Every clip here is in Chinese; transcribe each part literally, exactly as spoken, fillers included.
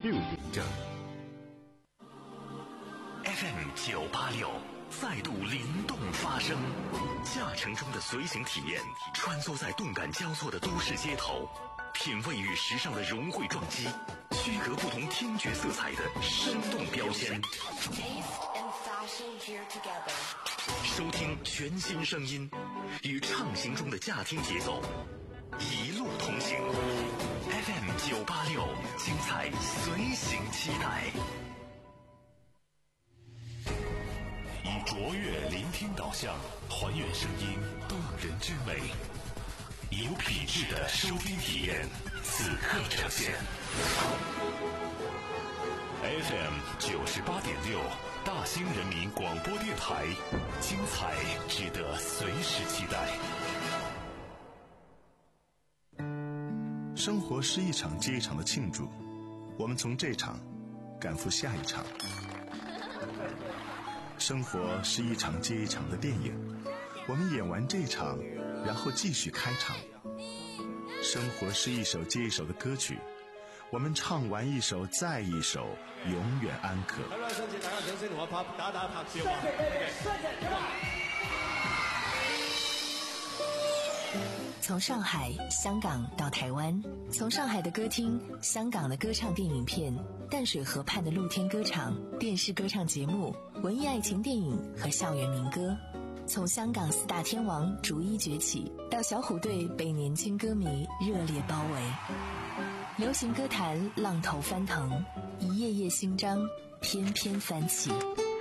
六点整。 F M 九八六再度灵动发声，驾乘中的随行体验，穿梭在动感交错的都市街头，品味与时尚的融汇撞击，区隔不同听觉色彩的生动标签。收听全新声音，与畅行中的驾听节奏，一路同行。F M 九八六，精彩随行期待。以卓越聆听导向，还原声音动人之美，有品质的收听体验，此刻呈现。F M 九十八点六，大兴人民广播电台，精彩值得随时期待。 生活是一场接一场的庆祝，我们从这场赶赴下一场。生活是一场接一场的电影，我们演完这场，然后继续开场。生活是一首接一首的歌曲，我们唱完一首再一首，永远安可。 从上海、香港到台湾，从上海的歌厅、香港的歌唱电影片、淡水河畔的露天歌场、电视歌唱节目、文艺爱情电影和校园民歌，从香港四大天王逐一崛起，到小虎队被年轻歌迷热烈包围。流行歌坛浪头翻腾，一页页新章翩翩翻起。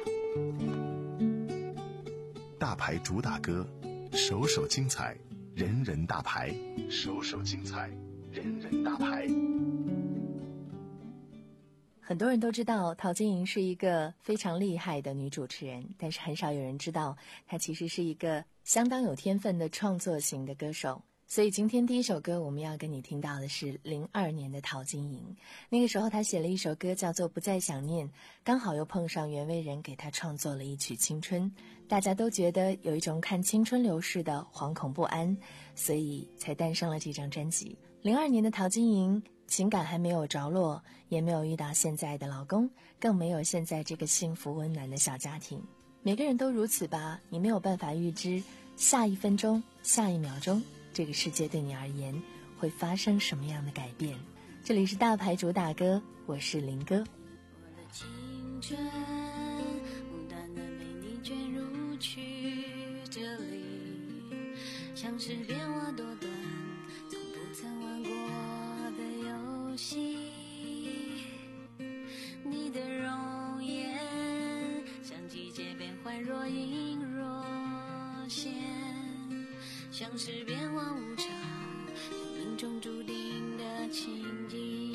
大牌主打歌，首首精彩，人人大牌，首首精彩，人人大牌。 很多人都知道陶晶莹是一个非常厉害的女主持人，但是很少有人知道她其实是一个相当有天分的创作型的歌手。所以今天第一首歌我们要跟你听到的是零二年的陶晶莹。那个时候她写了一首歌叫做《不再想念》，刚好又碰上袁惟仁给她创作了一曲《青春》，大家都觉得有一种看青春流逝的惶恐不安，所以才诞生了这张专辑。零二年的陶晶莹情感还没有着落，也没有遇到现在的老公，更没有现在这个幸福温暖的小家庭。每个人都如此吧，你没有办法预知下一分钟、下一秒钟这个世界对你而言会发生什么样的改变。这里是大牌主打歌，我是林哥。 我的青春不断的被你卷入曲折里，像是变化多端从不曾玩过的游戏。你的容颜像季节变换，若隐若现，像是变幻无常，生命中注定的情景。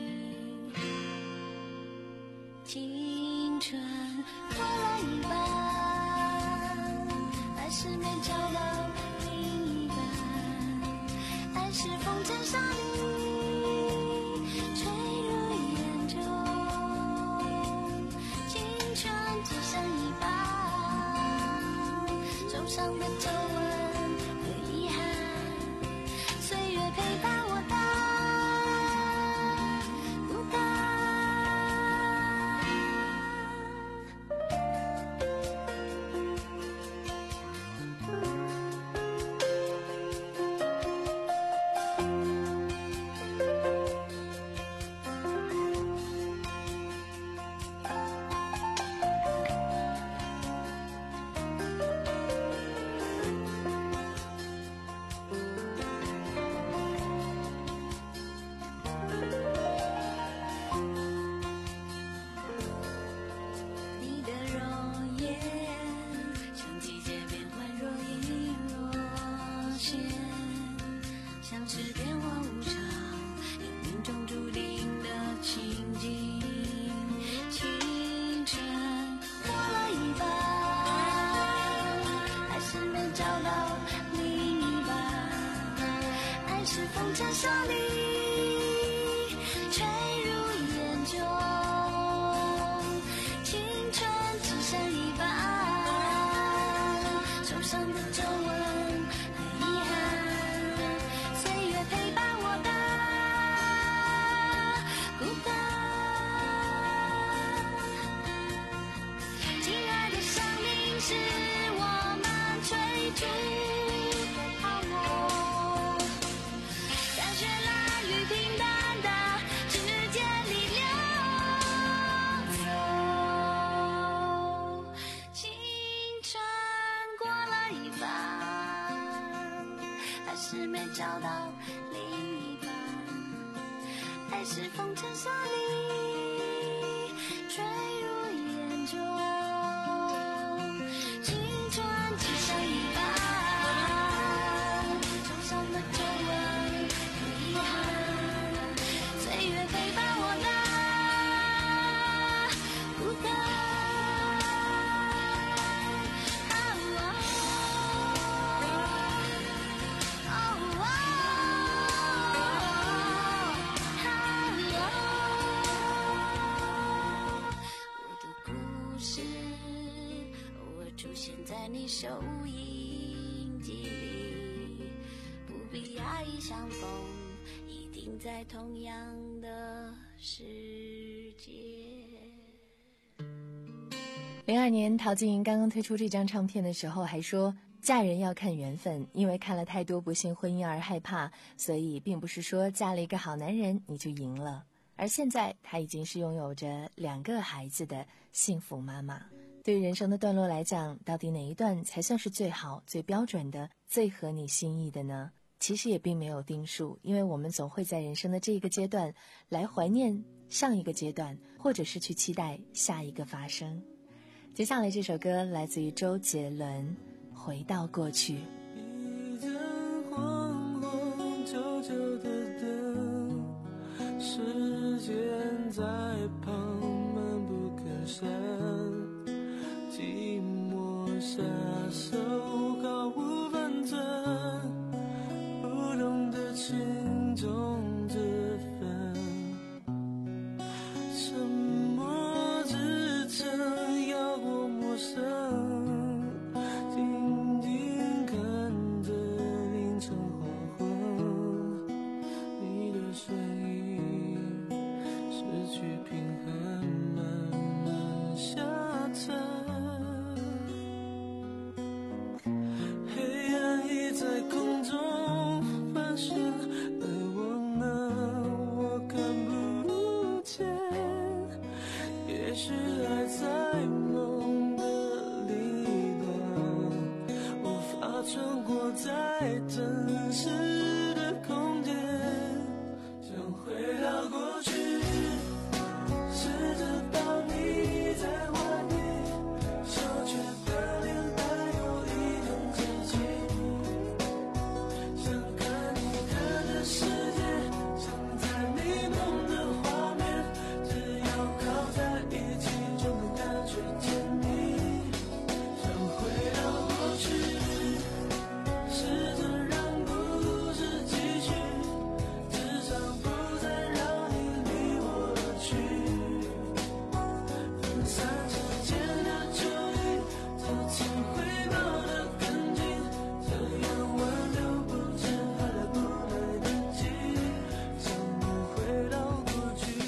青春过了一半，还是没找到另一半，爱是风筝上你坠入眼中，青春只剩一半，手上的皱纹陪伴我的孤单。 是没找到另一半，爱是风尘沙砾坠入眼中，青春只剩一半，受伤的皱纹和遗憾，岁月陪伴我的孤单。在你收音机里，不必压抑相逢，一定在同样的世界。 零二年，陶晶莹刚刚推出这张唱片的时候，还说嫁人要看缘分，因为看了太多不幸婚姻而害怕，所以并不是说嫁了一个好男人你就赢了。而现在，她已经是拥有着两个孩子的幸福妈妈。对于人生的段落来讲，到底哪一段才算是最好、最标准的、最合你心意的呢？其实也并没有定数，因为我们总会在人生的这一个阶段来怀念上一个阶段，或者是去期待下一个发生。接下来这首歌来自于周杰伦，《回到过去》。 一盏黄昏旧旧的灯，时间在旁漫不更删，寂寞下手毫无分寸，不懂得轻重之分，沉默支撑要过陌生，静静看着凌晨黄昏，你的身影失去平衡，慢慢下沉，黑暗已在空中发现，而我呢，我看不见，也许还在梦的另一端，无法存活在真实的空间，想回到过去，试着当你在外面，羞怯的脸带有一点自己，想看你看的世界，想在你梦的画面，只要靠在一起就能感觉甜蜜，想回到过去，试着让故事继续，至少不再让你离我而去，分散之间的注意，这次回报的更近，这样挽留不知还来不来得及，想不回到过去。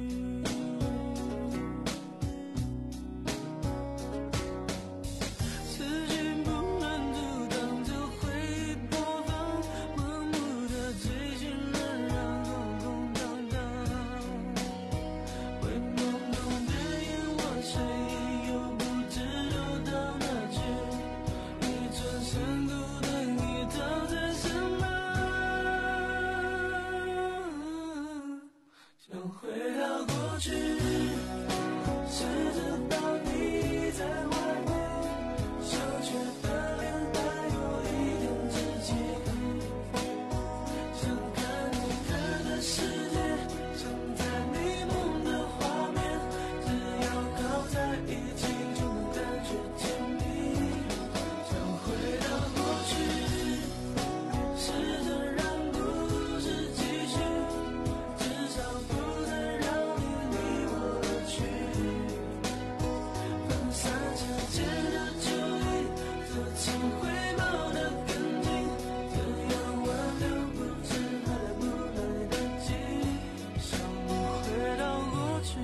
思绪不能阻挡，就会播放，盲目的追寻能让空空荡荡，会朦胧的眼望谁又不知走到哪去，一转身孤单已倒在身旁，想回到过去，试着当你在外面，羞怯的脸带有一点自己，想看你看的世界，想在你梦的画面，只要靠在一起就能感觉甜蜜，想回到过去，试着让故事继续，至少不再让你离我而去，分散之间的注意，这次回报的更近，这样挽留不知还来不来得及，想回到过去。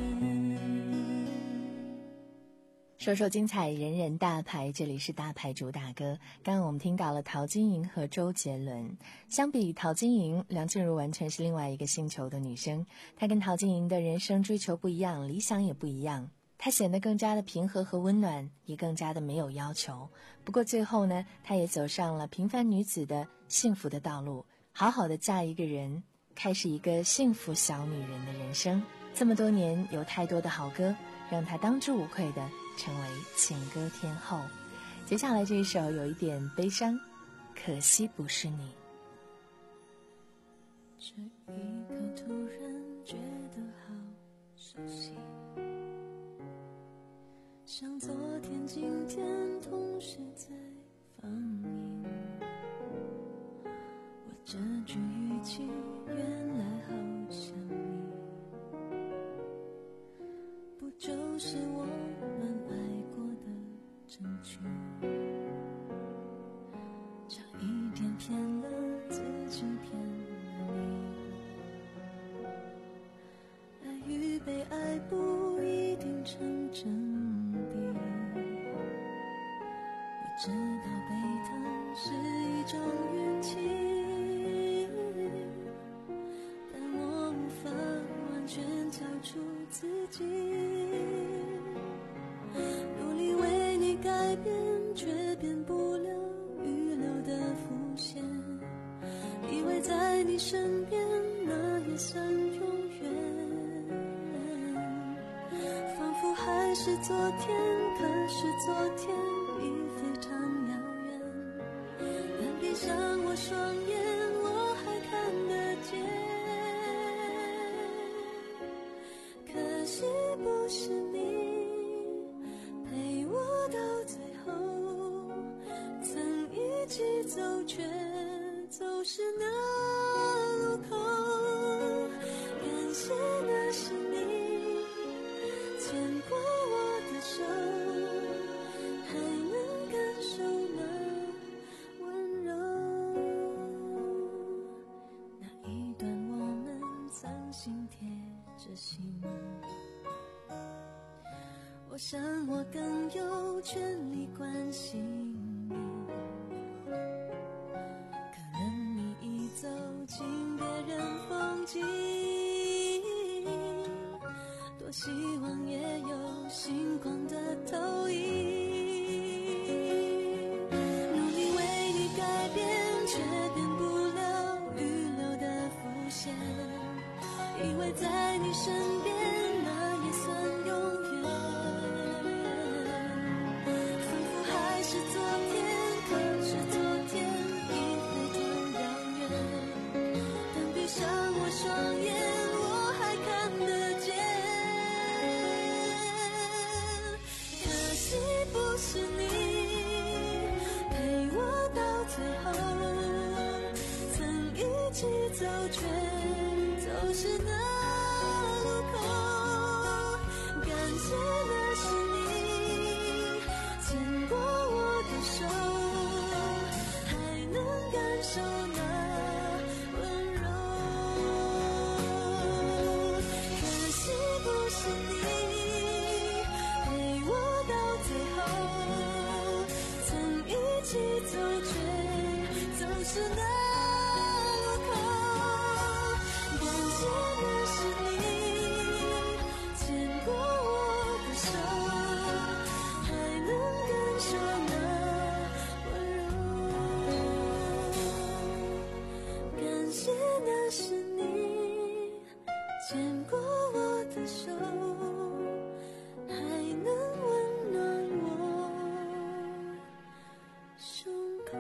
说说精彩，人人大牌，这里是大牌主打歌。刚刚我们听到了陶晶莹和周杰伦。相比陶晶莹，梁静茹完全是另外一个星球的女生。她跟陶晶莹的人生追求不一样，理想也不一样。 他显得更加的平和和温暖，也更加的没有要求。不过最后呢，他也走上了平凡女子的幸福的道路，好好的嫁一个人，开始一个幸福小女人的人生。这么多年，有太多的好歌，让她当之无愧的成为情歌天后。接下来这一首有一点悲伤，可惜不是你。 这一刻突然觉得好熟悉，像昨天今天同时在放映，我这句语气原来好像你，不就是我们爱过的证据，差一点骗了自己骗了你，爱与被爱不一定成正比，我知道悲疼是一种运气，但我无法完全交出自己，努力为你改变，却变不了预留的伏线，以为在你身边那也算永远，仿佛还是昨天，可是昨天已非常遥远，但闭上我双眼，我还看得见，可惜不是你陪我到最后，曾一起走却走失那路口，感谢那是你牵过我的手，还能感受那温柔，那一段我们曾心贴着心，我想我更有权利关心你，可能你已走进别人风景，多希望也有星光的投影，努力为你改变，却变不了预留的伏线，以为在你身边那也算永远，仿佛还是昨天，可是昨天已非常遥远，但闭上我双眼，我还看得见，可惜不是你陪我到最后，曾一起走却走失那路口，感谢那是你牵过我的手，还能感受那温柔，可惜不是你陪我到最后，曾一起走却走失那路口，感谢那是你牵过我的手，还能感受那温柔，感谢那是你牵过我的手，还能温暖我胸口。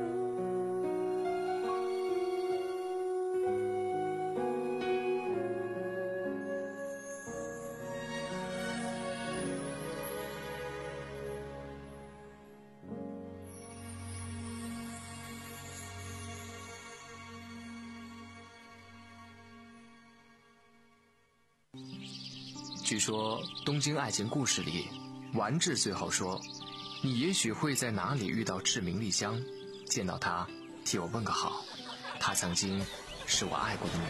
据说《东京爱情故事》里，丸治最后说：“你也许会在哪里遇到志明丽香，见到她，替我问个好。她曾经是我爱过的女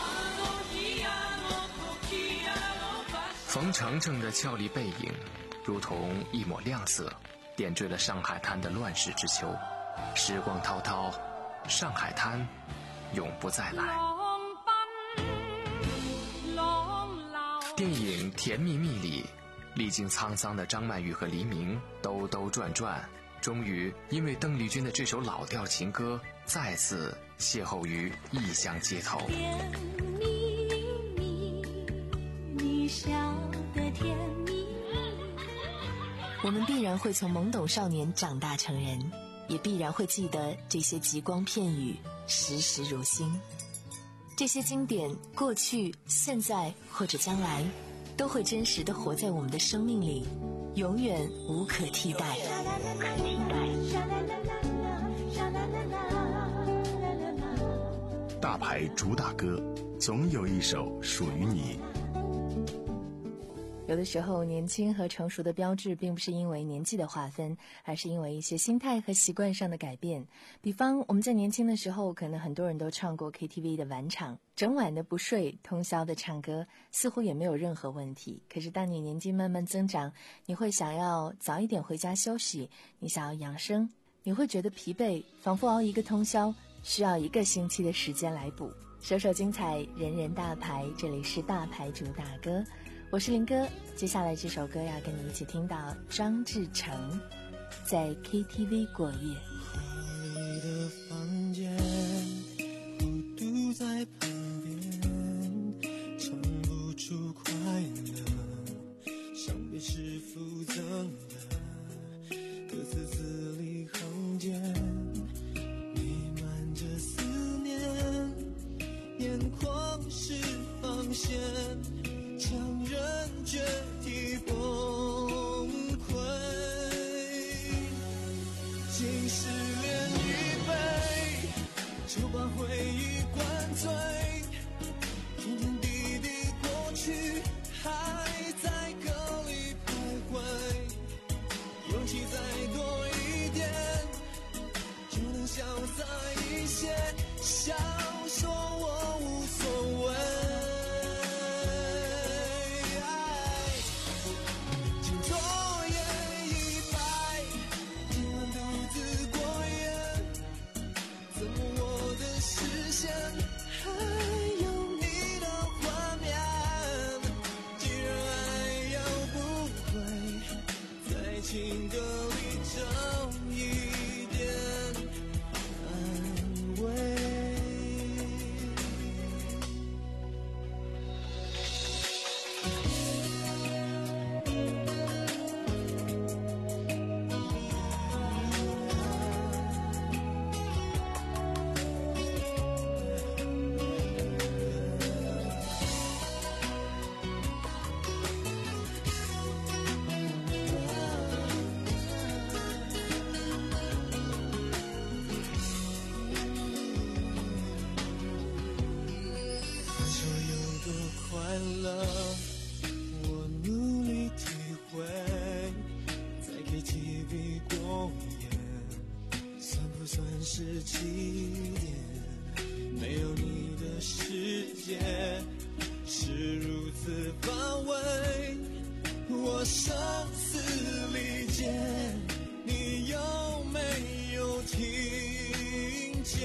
人。”冯程程的俏丽背影，如同一抹亮色，点缀了上海滩的乱世之秋。时光滔滔，上海滩永不再来。电影《甜蜜蜜》里， 历经沧桑的张曼玉和黎明兜兜转转，终于因为邓丽君的这首老调情歌再次邂逅于异乡街头。 甜蜜蜜，你笑得甜蜜。 我们必然会从懵懂少年长大成人，也必然会记得这些极光片语，时时如新。这些经典，过去、现在或者将来，都会真实地活在我们的生命里，永远无可替代。 大牌主打歌，总有一首属于你。 有的时候，年轻和成熟的标志并不是因为年纪的划分，而是因为一些心态和习惯上的改变。比方，我们在年轻的时候，可能很多人都唱过 K T V 的晚场，整晚的不睡，通宵的唱歌，似乎也没有任何问题。可是当你年纪慢慢增长，你会想要早一点回家休息，你想要养生，你会觉得疲惫，仿佛熬一个通宵需要一个星期的时间来补。首首精彩，人人大牌，这里是大牌主打歌，我是林哥。接下来这首歌要跟你一起听到张志成在 K T V 过夜。 你的房间，孤独在旁边，唱不出快乐，像被是附赠的，歌词字里行间弥漫着思念，眼眶是防线，强忍决堤崩溃，竟失恋一杯，就把回忆灌醉，点点滴滴过去还在歌里徘徊，勇气再多一点，就能潇洒一些，想说我无所谓。情歌里找一点安慰。快乐，我努力体会，在 K T V 过夜，算不算是起点？没有你的世界是如此乏味，我生死离间，你有没有听见？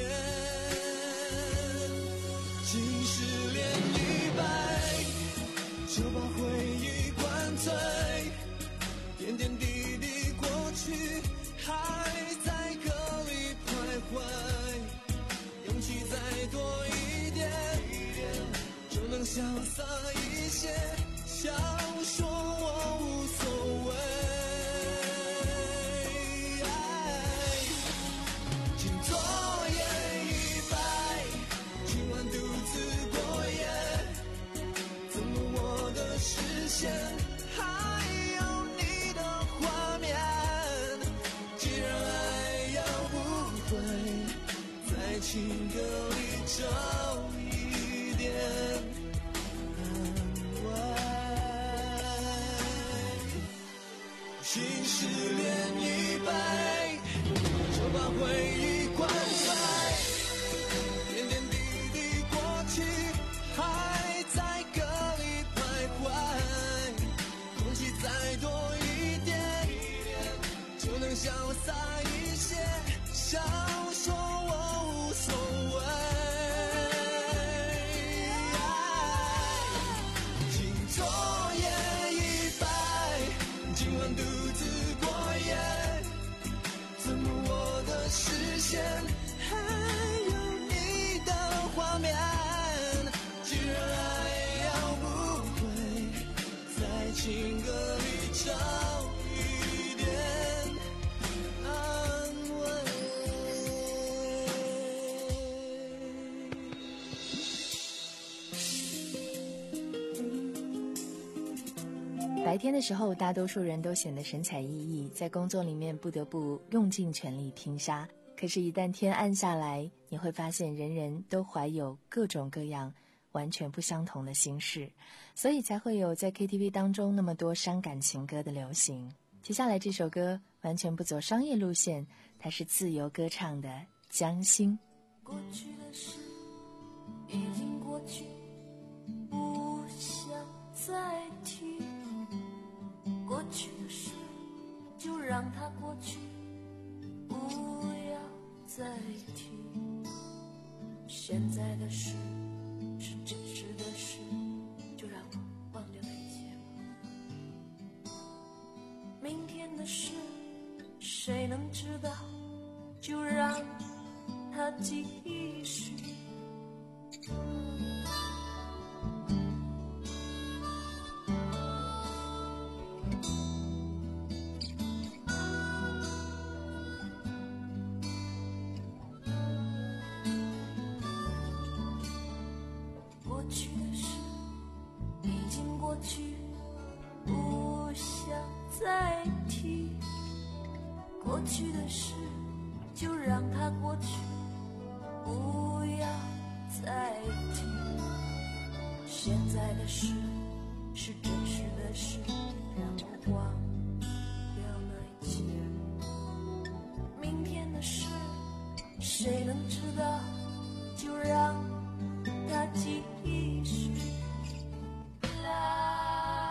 竟失恋一杯，就把回忆灌醉，点点滴滴过去还在歌里徘徊，勇气再多一点，就能潇洒一些，想说我无所谓。请昨夜一杯，今晚独自过夜，怎么我的视线还有你的画面？既然爱要不回，在情歌里找一点安慰。心失恋一杯，就把回忆灌醉，点点滴滴过去还在歌里徘徊，空气再多一点，就能潇洒一些，想说我无所谓。请昨夜一杯， 情歌里找一点安慰。 白天的时候，大多数人都显得神采奕奕，在工作里面不得不用尽全力拼杀。可是，一旦天暗下来，你会发现人人都怀有各种各样完全不相同的心事，所以才会有在 K T V 当中那么多伤感情歌的流行。接下来这首歌完全不走商业路线，它是自由歌唱的《将心》。 过去的事已经过去，不想再提。过去的事就让它过去，不要再提。现在的事是真实的事，就让我忘掉那一切吧。明天的事谁能知道，就让它继续。过去的事已经过去，不想再提。过去的事就让它过去，不要再提。现在的事是真实的事，让我忘掉那一切。明天的事谁能知道，就让它继续。啦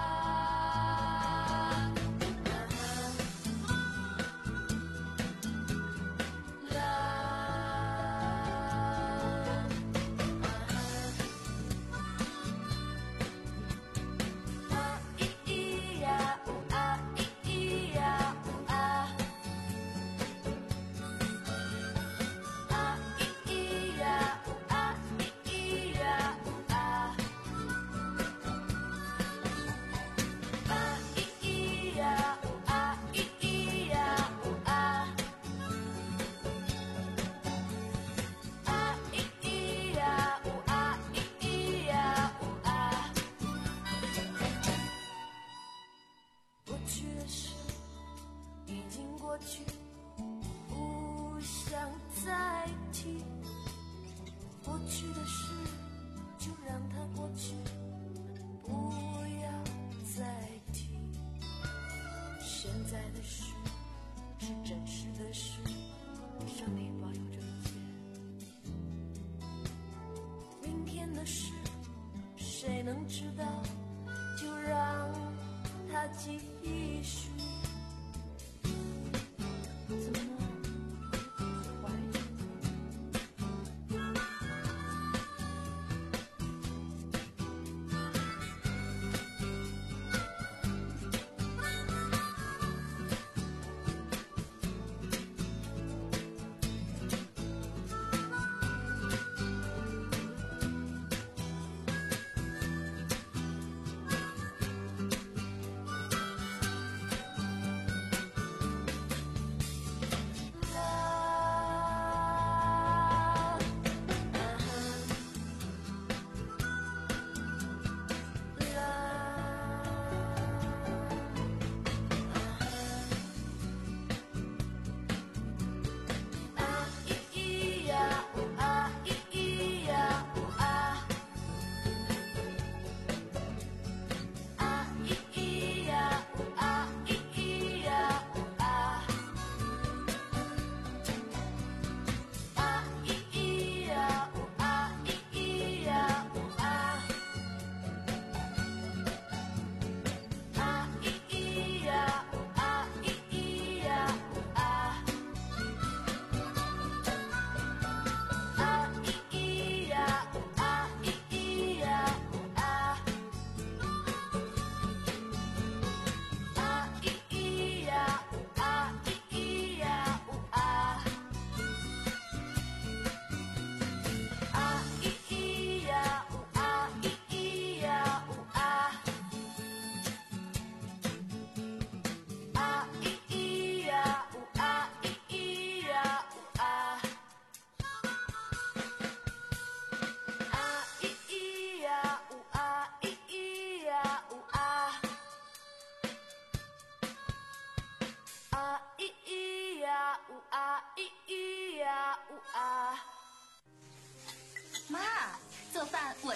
谁能知道，就让它继续。怎么了？怀疑。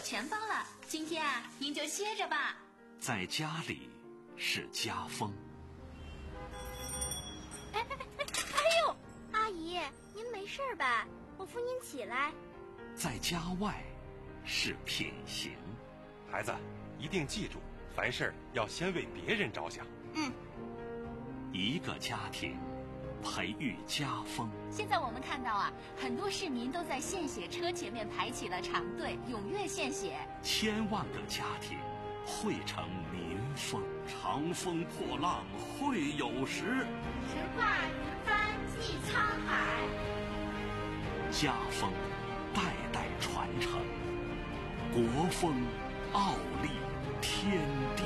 全包了，今天啊，您就歇着吧。 在家里是家风。 哎哎哎哎呦，阿姨，您没事吧？我扶您起来。 在家外是品行。 孩子，一定记住，凡事要先为别人着想。 嗯。 一个家庭培育家风。 现在我们看到啊，很多市民都在献血车前面排起了长队，踊跃献血。 千万个家庭汇成民风。长风破浪会有时， 直挂云帆济沧海。 家风代代传承，国风傲立天地。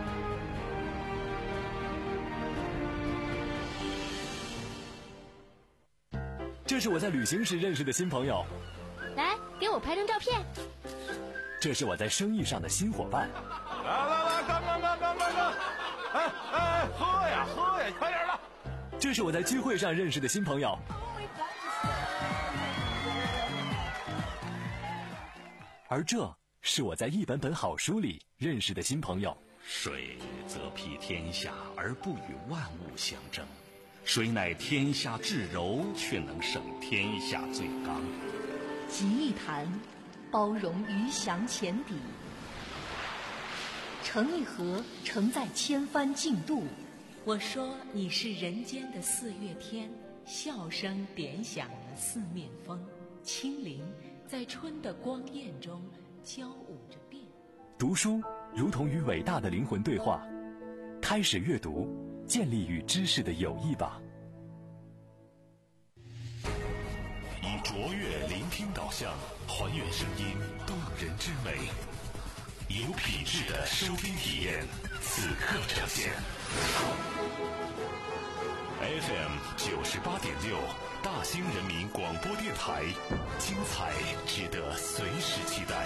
这是我在旅行时认识的新朋友， 来给我拍张照片。 这是我在生意上的新伙伴。 来来来，干干干干干干！哎哎，喝呀喝呀，快点的！ 这是我在聚会上认识的新朋友。而这是我在一本本好书里认识的新朋友。 水则披天下而不与万物相争，谁乃天下至柔，却能胜天下最刚。 集一坛，包容鱼翔浅底；盛一盒，承载千帆竞渡。我说你是人间的四月天，笑声点响了四面风，轻灵在春的光艳中交舞着变。 读书如同与伟大的灵魂对话，开始阅读，建立与知识的友谊吧。 以卓越聆听导向，还原声音动人之美，有品质的收听体验，此刻呈现。F M 九十八点六，大兴人民广播电台，精彩值得随时期待。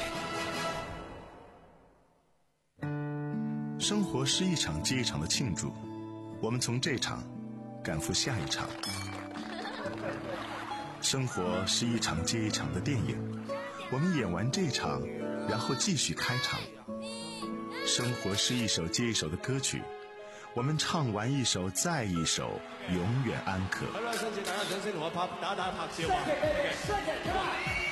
生活是一场接一场的庆祝，我们从这场赶赴下一场。生活是一场接一场的电影，我们演完这场，然后继续开场。生活是一首接一首的歌曲，我们唱完一首再一首，永远安可。 好啦，上次大家掌聲同我拍打打拍笑話。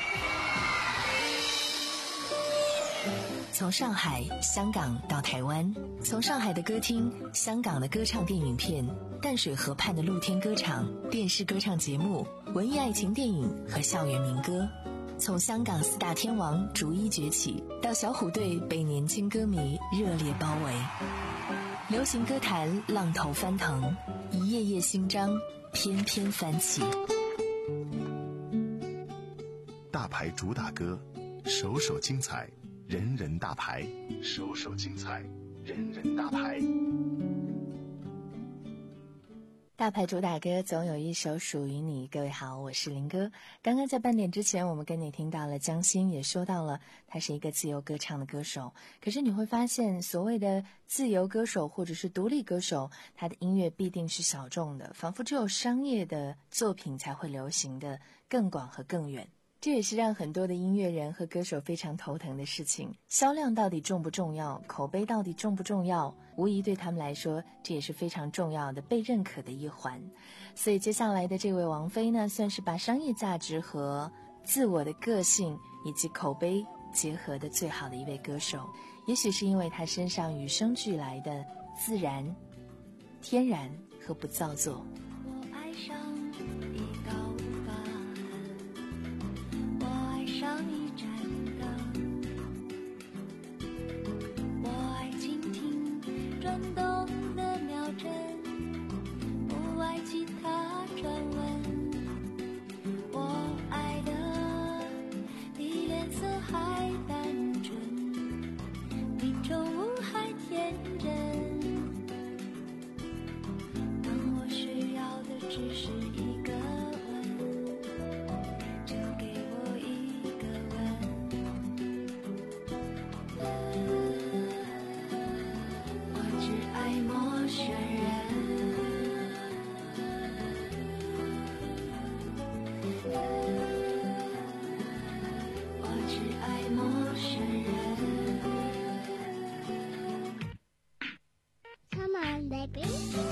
从上海、香港到台湾，从上海的歌厅、香港的歌唱电影片、淡水河畔的露天歌场、电视歌唱节目、文艺爱情电影和校园民歌，从香港四大天王逐一崛起，到小虎队被年轻歌迷热烈包围，流行歌坛浪头翻腾，一页页新章翩翩翻起。 大牌主打歌，首首精彩，人人大牌，首首精彩，人人大牌。 大牌主打歌总有一首属于你。各位好，我是林哥。刚刚在半点之前，我们跟你听到了江心，也说到了他是一个自由歌唱的歌手。可是你会发现，所谓的自由歌手或者是独立歌手，他的音乐必定是小众的，仿佛只有商业的作品才会流行的更广和更远。这也是让很多的音乐人和歌手非常头疼的事情。销量到底重不重要？口碑到底重不重要？无疑对他们来说，这也是非常重要的被认可的一环。所以接下来的这位王菲呢，算是把商业价值和自我的个性以及口碑结合的最好的一位歌手。也许是因为她身上与生俱来的自然、天然和不造作。 我爱上一道疤痕，我爱上一盏灯，我爱倾听转动的秒针，不爱其他传闻。我爱的比脸色还单纯，比宠物还天真。当我需要 baby.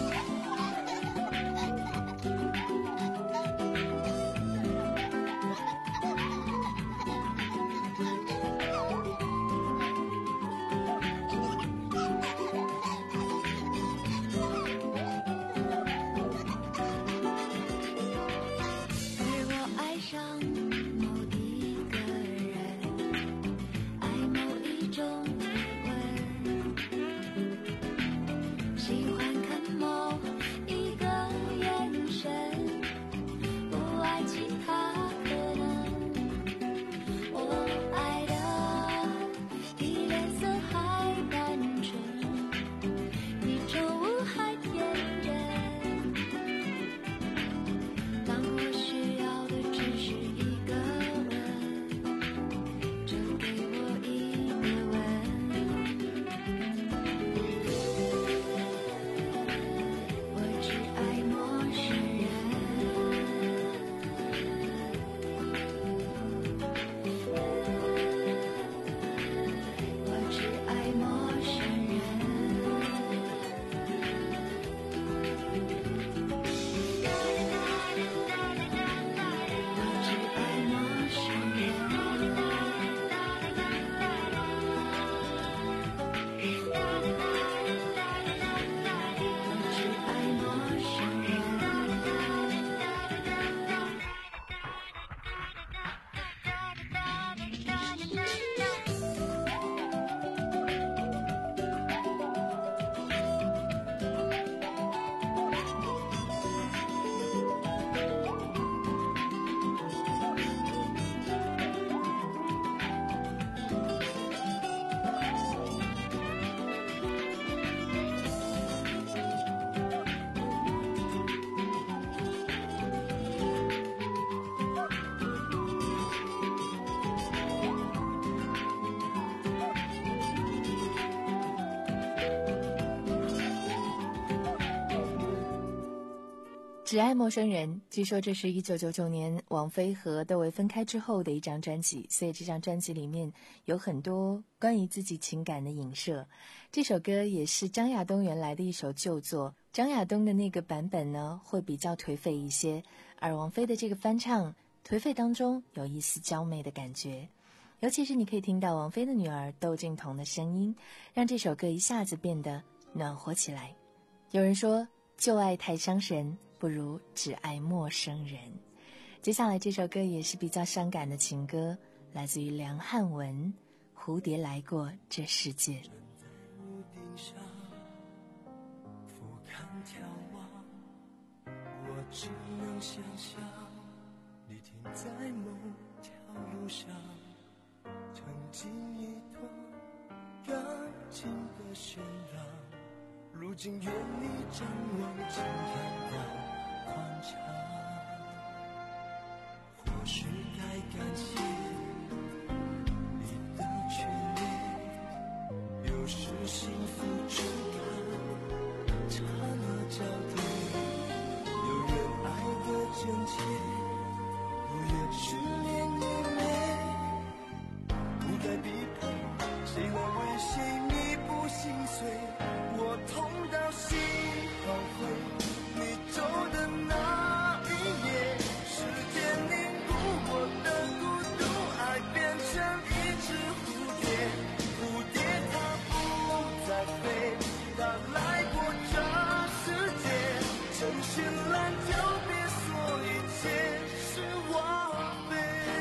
只爱陌生人，据说这是一九九九年王菲和窦唯分开之后的一张专辑，所以这张专辑里面有很多关于自己情感的影射。这首歌也是张亚东原来的一首旧作，张亚东的那个版本呢会比较颓废一些，而王菲的这个翻唱颓废当中有一丝娇媚的感觉，尤其是你可以听到王菲的女儿窦靖童的声音，让这首歌一下子变得暖和起来。有人说旧爱太伤神，不如只爱陌生人。接下来这首歌也是比较伤感的情歌，来自于梁汉文，蝴蝶来过这世界。 站在屋顶上俯瞰眺望，我只能想象你停在某条路上，曾经一段感情的喧嚷，如今愿你张望，请看到宽敞。或许该感谢你的眷恋，有时幸福只看刹那交叠，有人爱的真切，不愿失恋也美，不该匹配，谁来为谁弥补心碎，我痛到心后悔，你走的那一夜，时间凝固我的孤独，爱变成一只蝴蝶，蝴蝶它不再飞，它来过这世界，真绚烂就别说一切是枉费。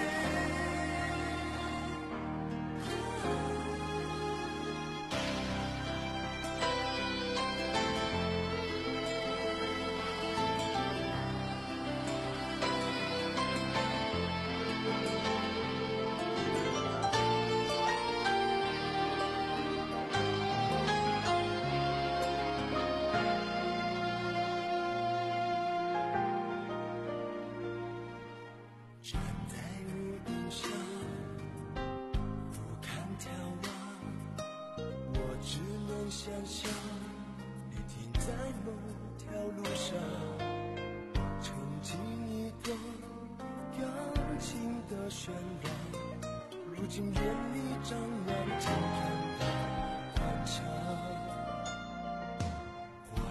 站在屋顶上俯瞰眺望，我只能想象你停在某条路上，曾经一段感情的渲染，如今愿你张望，请看到宽敞。或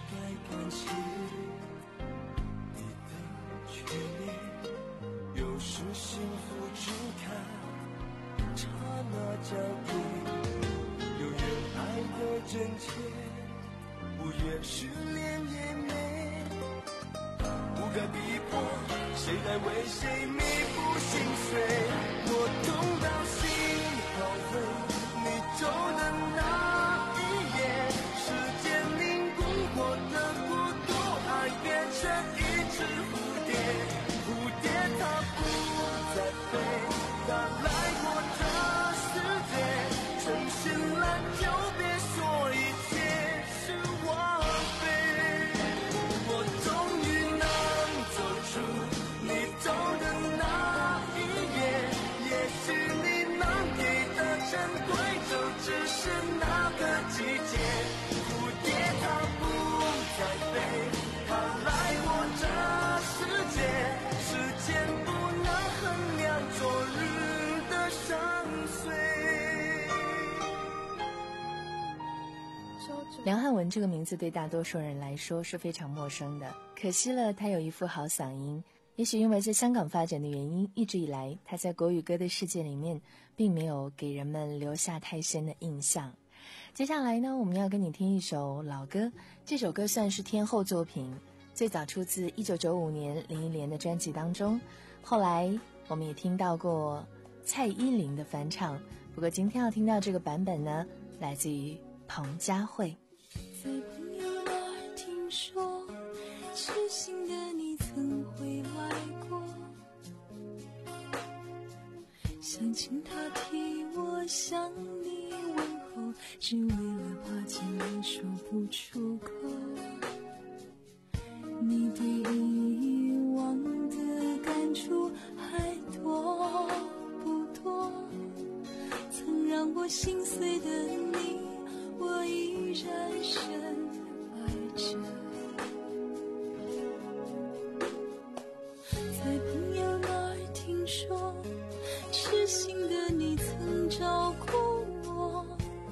该感谢你的眷恋。有时幸福只看刹那交叠，有缘爱的真切，无缘失恋也美。不该逼迫谁来为谁弥补心碎，我痛到心好累，你走的那一夜，时间凝固我的孤独，爱变成一只蝴蝶，蝴蝶它不再飞，它来过这世界，真心烂就别说一切是枉费。我终于能走出你走的那一夜，也许你能给的珍贵就只是那个季节，蝴蝶它不再飞，它来过这世界，时间不能衡量昨日的伤碎。 梁汉文这个名字对大多数人来说是非常陌生的，可惜了他有一副好嗓音。也许因为在香港发展的原因，一直以来他在国语歌的世界里面并没有给人们留下太深的印象。接下来呢，我们要跟你听一首老歌，这首歌算是天后作品，最早出自一九九五年林忆莲的专辑当中，后来我们也听到过蔡依林的翻唱，不过今天要听到这个版本呢，来自于彭佳慧。 在朋友那儿听说，痴心的你曾回来过，想请他替我向你问候，只为了怕见面说不出口。你对以往的感触还多不多？曾让我心碎的你，我依然深爱着。在朋友那儿听说，痴心的你曾照顾我，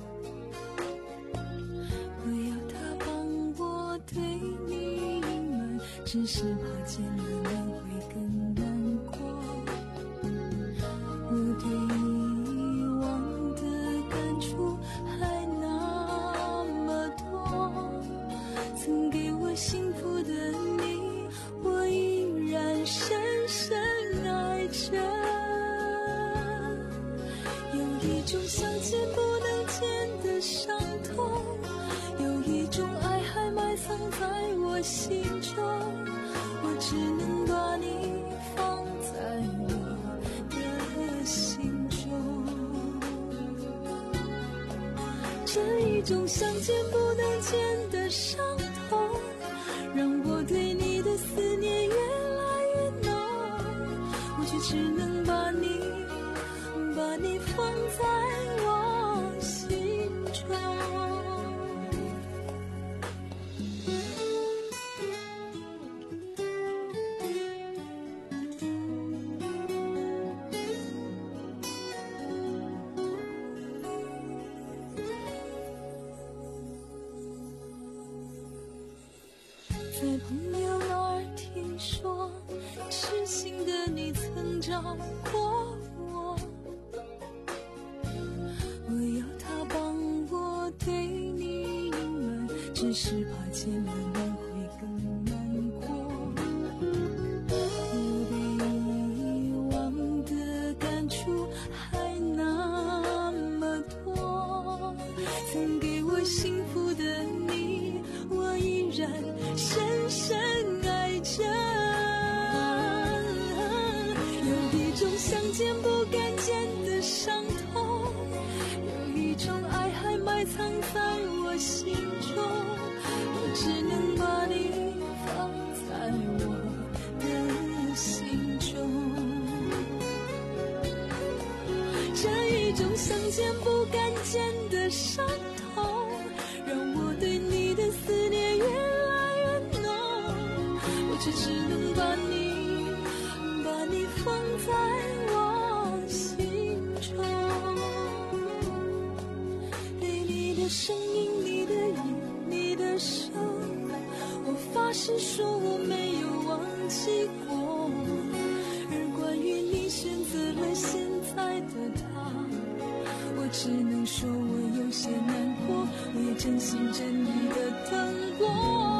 我要他帮我对你隐瞒，只是怕见了面会更难过。我对以往的感触还那么多，曾给我幸福的你，我依然深深爱着。有一种想见不能见的伤痛，有一种爱还埋藏在我心中，我只能把你放在我的心中。这一种想见不能见的伤痛，让我对你的思念越来越浓，我却只能把你把你放在我心中。在朋友那儿听说，痴心的你曾照过我，我要他帮我对你隐瞒，只是怕见了面会更难过。我对以往的感触还那么多，曾给我幸福的你，我依然深深爱着。有一种想见不敢见的伤痛，有一种爱还埋藏在我心中，我只能把你放在我的心中。这一种想见不敢见的伤痛，让我对你的思念越来越浓，我却只能把你把你放在我心中。对你的声音，你的影，你的手， 发誓说我没有忘记过，而关于你选择了现在的他，我只能说我有些难过，我也真心真意的等过。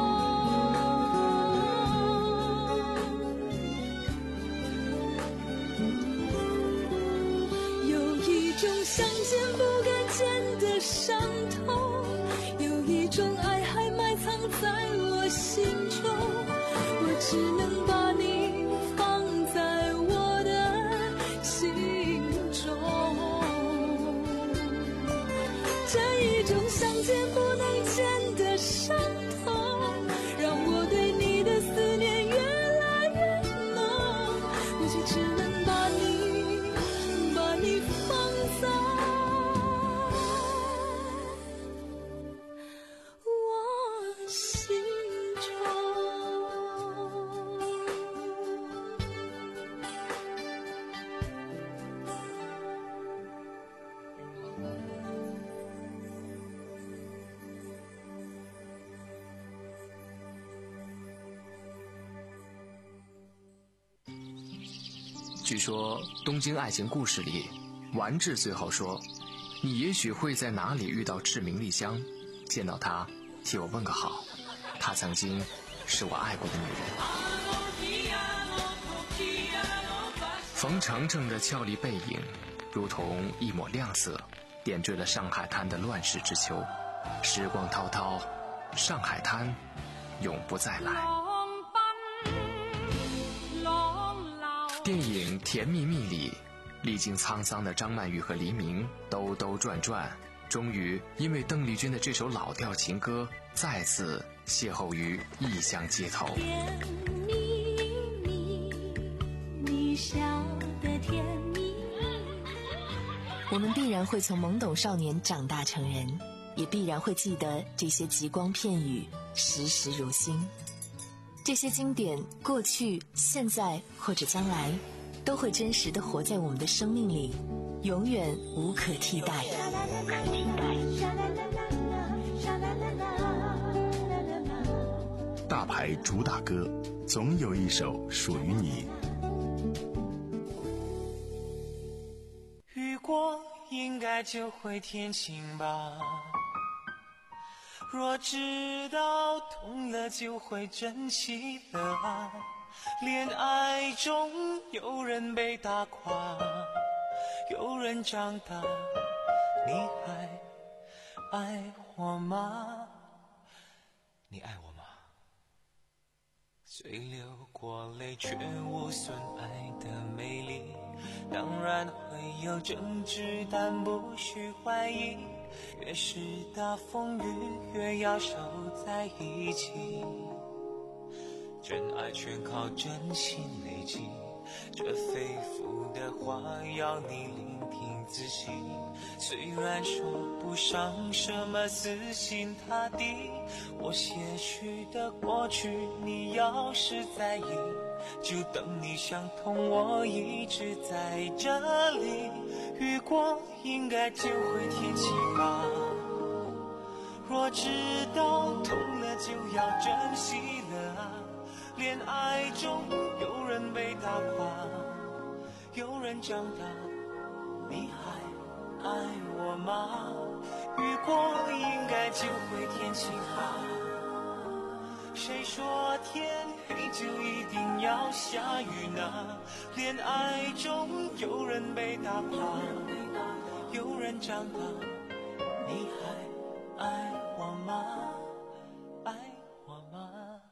有一种想见不该见的伤痛，有一种爱还埋藏在我心中，我只能把你放在我的心中。这一种想见不能见的伤痛，让我对你的思念越来越浓，我就只能把你把你放在我心中。 据说《东京爱情故事》里，丸治最后说：“你也许会在哪里遇到志明莉香，见到她，替我问个好。她曾经是我爱过的女人。”冯程程的俏丽背影，如同一抹亮色，点缀了上海滩的乱世之秋。时光滔滔，上海滩永不再来。电影《甜蜜蜜》里，历经沧桑的张曼玉和黎明兜兜转转，终于因为邓丽君的这首老调情歌，再次邂逅于异乡街头。 甜蜜蜜，你笑得甜蜜。 我们必然会从懵懂少年长大成人，也必然会记得这些极光片语，时时如新。这些经典，过去、现在或者将来，都会真实地活在我们的生命里，永远无可替代。 大牌主打歌，总有一首属于你。 雨过应该就会天晴吧，若知道痛了就会珍惜了啊，恋爱中有人被打垮，有人长大，你还爱我吗？你爱我吗？虽流过泪却无损爱的美丽，当然会有争执但不需怀疑，越是大风雨越要守在一起，真爱全靠真心累积，这肺腑的话要你聆听仔细，虽然说不上什么死心塌地，我些许的过去你要是在意，就等你想通，我一直在这里，雨过应该就会天晴吧，若知道痛了就要珍惜了啊，恋爱中有人被打垮，有人长大，你还爱我吗？雨过应该就会天晴吧，谁说天黑就一定要下雨呢？恋爱中有人被打垮，有人长大，你还爱我吗？爱我吗？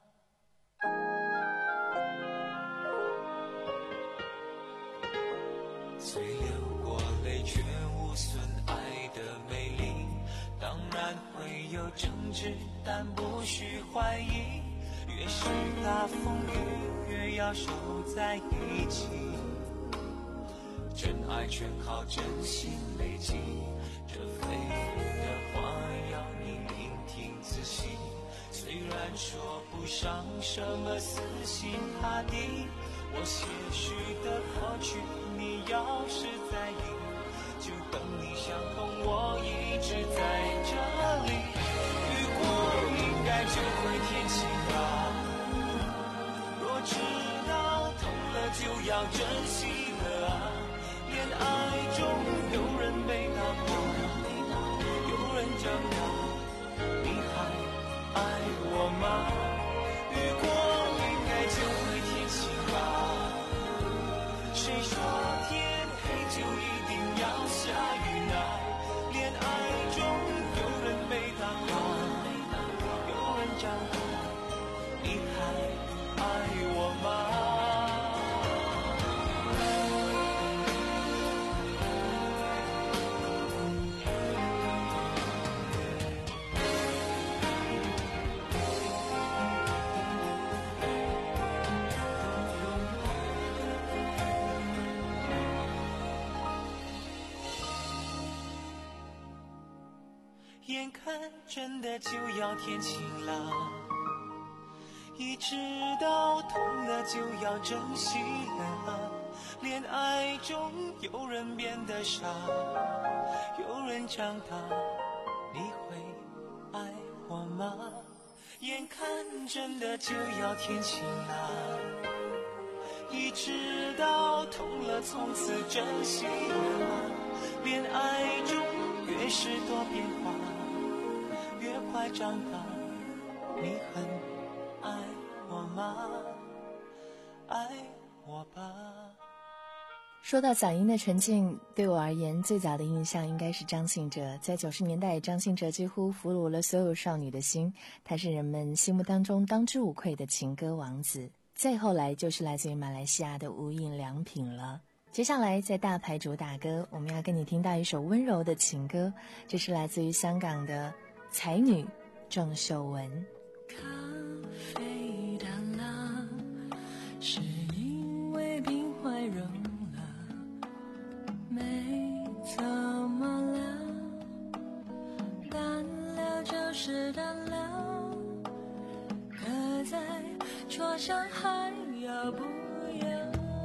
虽流过泪却无损爱的美丽，当然会有争执但不需怀疑，越是大风雨越要守在一起，真爱全靠真心累积，这肺腑的话要你聆听仔细，虽然说不上什么死心塌地，我些许的过去你要是在意，就等你想通，我一直在这里，雨过应该就会天晴吧， 我知道痛了就要珍惜了啊，恋爱中有人被打垮，有人长大，你还爱我吗？雨过应该就会天晴吧，谁说天黑就一定要下雨啊？恋爱中有人被打垮，有人长大，你还爱我吗？眼看真的就要天晴了，一知道痛了就要珍惜了，恋爱中有人变得傻，有人长大，你会爱我吗？眼看真的就要天晴了，一知道痛了从此珍惜了，恋爱中越是多变化，越快长大，你很爱我吗？爱我吧。 说到嗓音的纯净，对我而言最早的印象应该是张信哲。在九十年代，张信哲几乎俘虏了所有少女的心，他是人们心目当中当之无愧的情歌王子。再后来就是来自于马来西亚的无印良品了。接下来在大牌主打歌，我们要跟你听到一首温柔的情歌，这是来自于香港的才女郑秀文。 咖啡淡了，是因为冰块融了，没怎么了，淡了就是淡了，搁在桌上还要不要？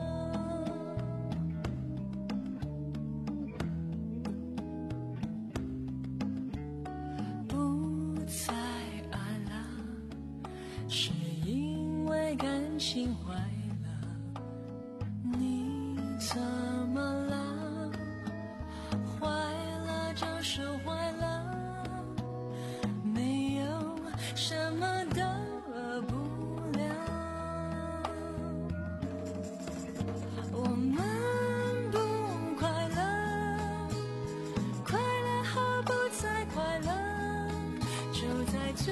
感情坏了，你怎么了？坏了就是坏了，没有什么大不了。我们不快乐，快乐和不再快乐，就在最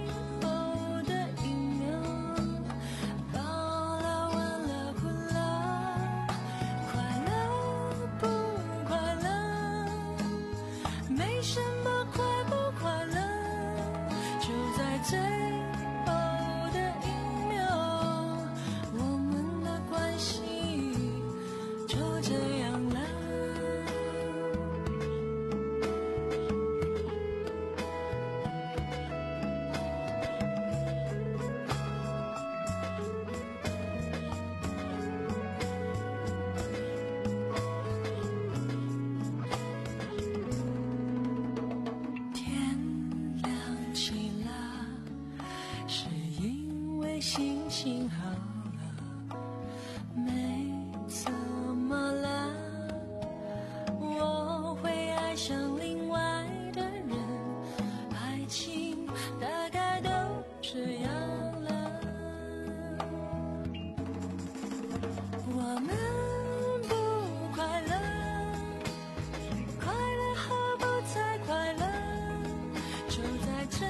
心情好了，没怎么了，我会爱上另外的人，爱情大概都这样了。我们不快乐，快乐和不再快乐，就在最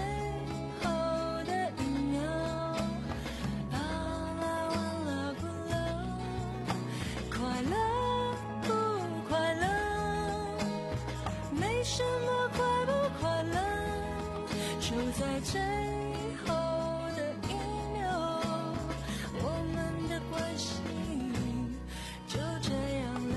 在最后的一秒，我们的关系就这样了。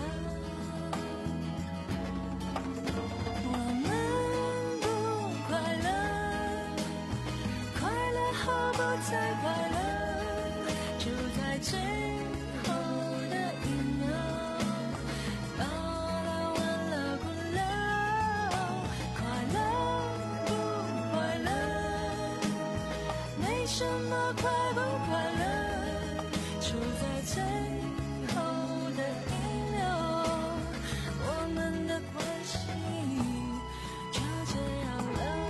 我们不快乐，快乐和不再快乐，就在最后的一秒。到了完了不了，快乐不快乐，什么快不快乐， 就在最后的一秒，我们的关系就这样了。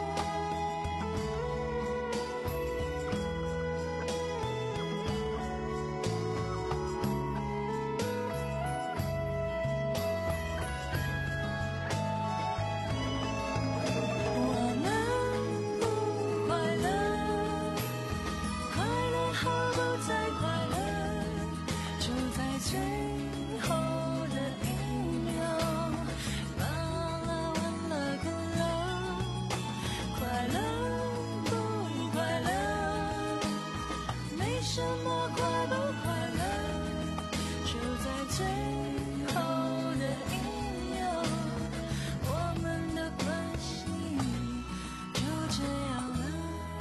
我们不快乐，快乐和不再快乐，就在最后的一秒，忘了忘了哭了，快乐不快乐，没什么快不快乐，就在最后的一秒，我们的关系就这样了。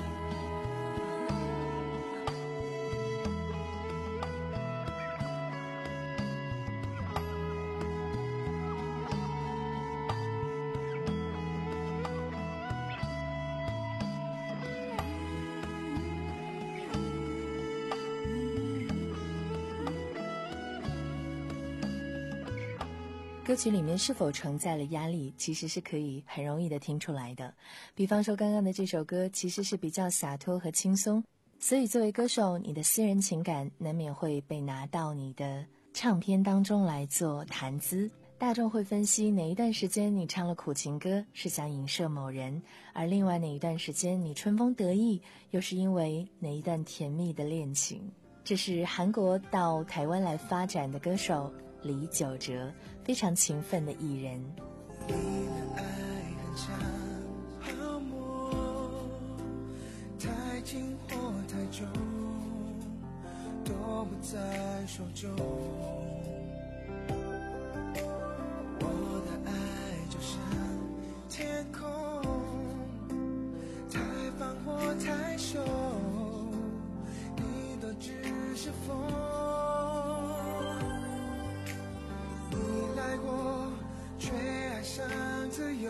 歌曲里面是否承载了压力，其实是可以很容易的听出来的。比方说刚刚的这首歌其实是比较洒脱和轻松，所以作为歌手，你的私人情感难免会被拿到你的唱片当中来做谈资。大众会分析哪一段时间你唱了苦情歌是想影射某人，而另外哪一段时间你春风得意又是因为哪一段甜蜜的恋情。这是韩国到台湾来发展的歌手李玖哲，非常勤奋的艺人。 你的爱很像泡沫，太近或太久，都不在手中。我的爱就像天空，太放或太收，你都只是风。你来过，却爱上自由。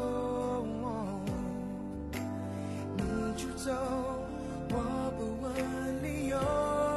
你出走，我不问理由。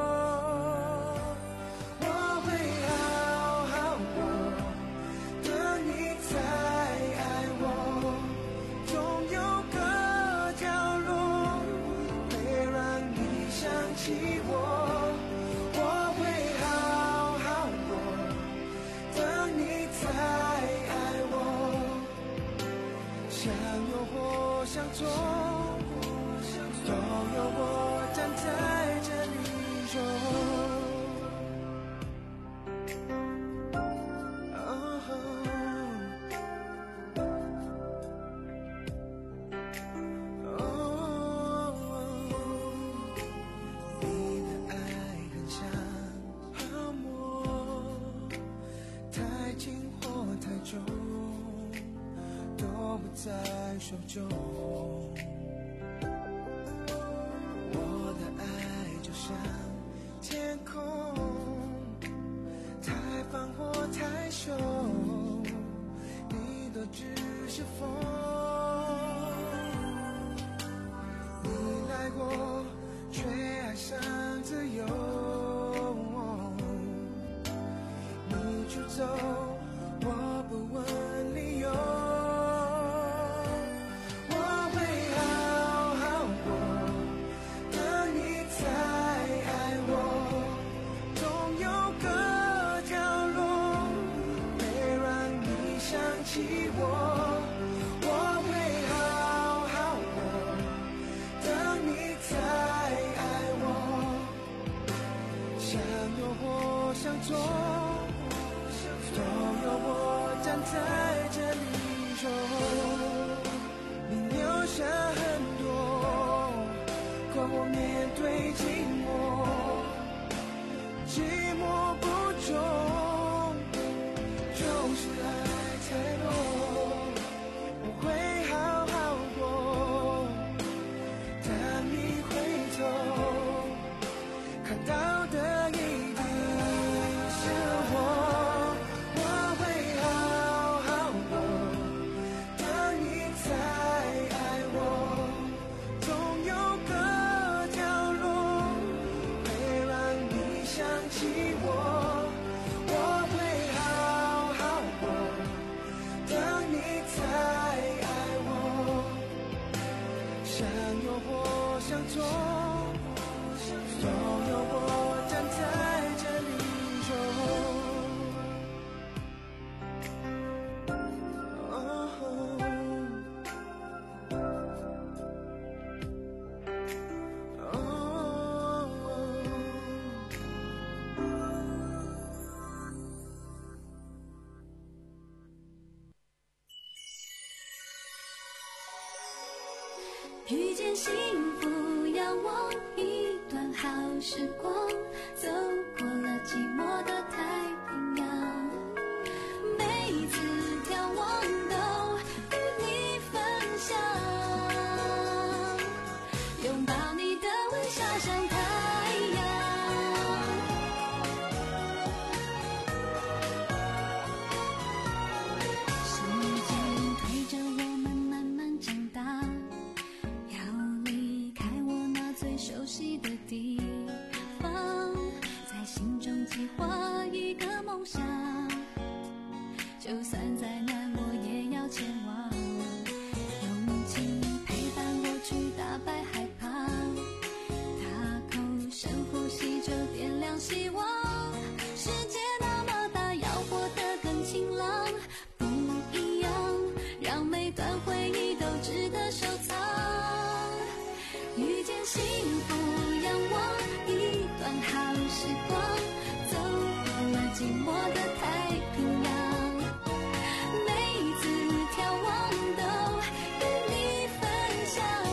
我会好好过，等你再爱我。总有个角落，会让你想起我。我会好好过，等你再爱我，相拥或相冲，都有我站在这里中。你的爱很像泡沫，太近或太久，都不在手中。我的爱就像天空，太放或太收，你都只是风。你来过，却爱上自由。你出走，我不问理由。我会好好过，等你再爱我。总有个角落，会让你想起我。我会好好过，等你再爱我。相拥或相冲，都有我站在这里中。你留下很多，可我面对寂寞，寂寞不重，就是爱太多。我会好好过，等你回头，看到的一定是我。我会好好过，等你再爱我。总有个角落，会让你中，总有我站在这里中。 遇见幸福，仰望一段好时光，走过了寂寞的太平洋，每一次眺望都与你分享，拥抱你的微笑像太阳，时间推着我们慢慢长大，熟悉的地方，在心中计划一个梦想，就算再难我也要前往，用情陪伴我去打败害怕，大口深呼吸就点亮希望，世界那么大，要活得更晴朗，不一样，让每段回忆都值得收藏，遇见幸福，仰望一段好时光，走过了寂寞的太平洋，每一次眺望都与你分享，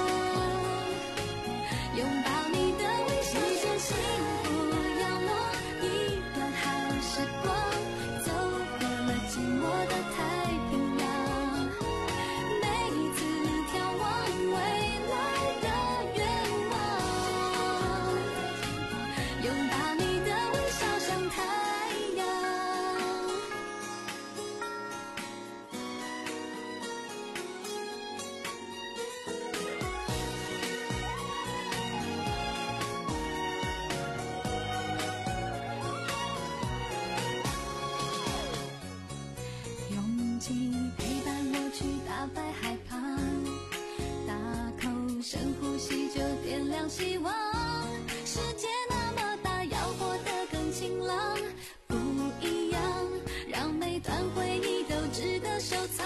拥抱你的微笑，遇见幸福，仰望一段好时光，走过了寂寞的太平洋，每一次眺望未来拥抱你的微笑像太阳，用情陪伴我去打败害怕，大口深呼吸就点亮希望，世界那么大，要活得更晴朗，不一样，让每段回忆都值得收藏。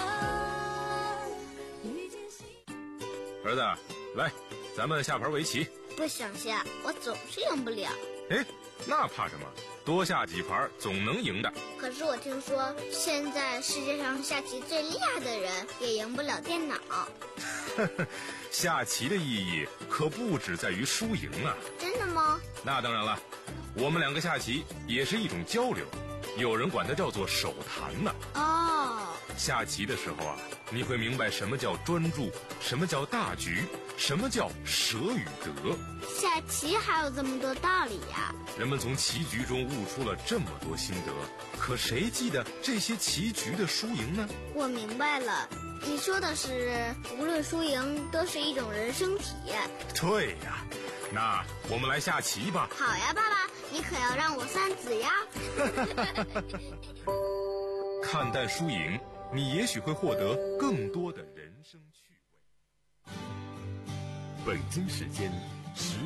儿子，来，咱们下盘围棋。 不想下，我总是赢不了。 哎，那怕什么？多下几盘总能赢的。 可是我听说，现在世界上下棋最厉害的人也赢不了电脑。 下棋的意义可不只在于输赢啊！ 真的吗？ 那当然了，我们两个下棋也是一种交流，有人管它叫做手谈呢。 哦， 下棋的时候啊，你会明白什么叫专注，什么叫大局，什么叫舍与得。 下棋还有这么多道理呀！ 人们从棋局中悟出了这么多心得，可谁记得这些棋局的输赢呢？ 我明白了，你说的是无论输赢都是一种人生体验。 对呀，那我们来下棋吧。 好呀，爸爸，你可要让我三子呀。 看淡输赢，你也许会获得更多的人生趣味。 北京时间十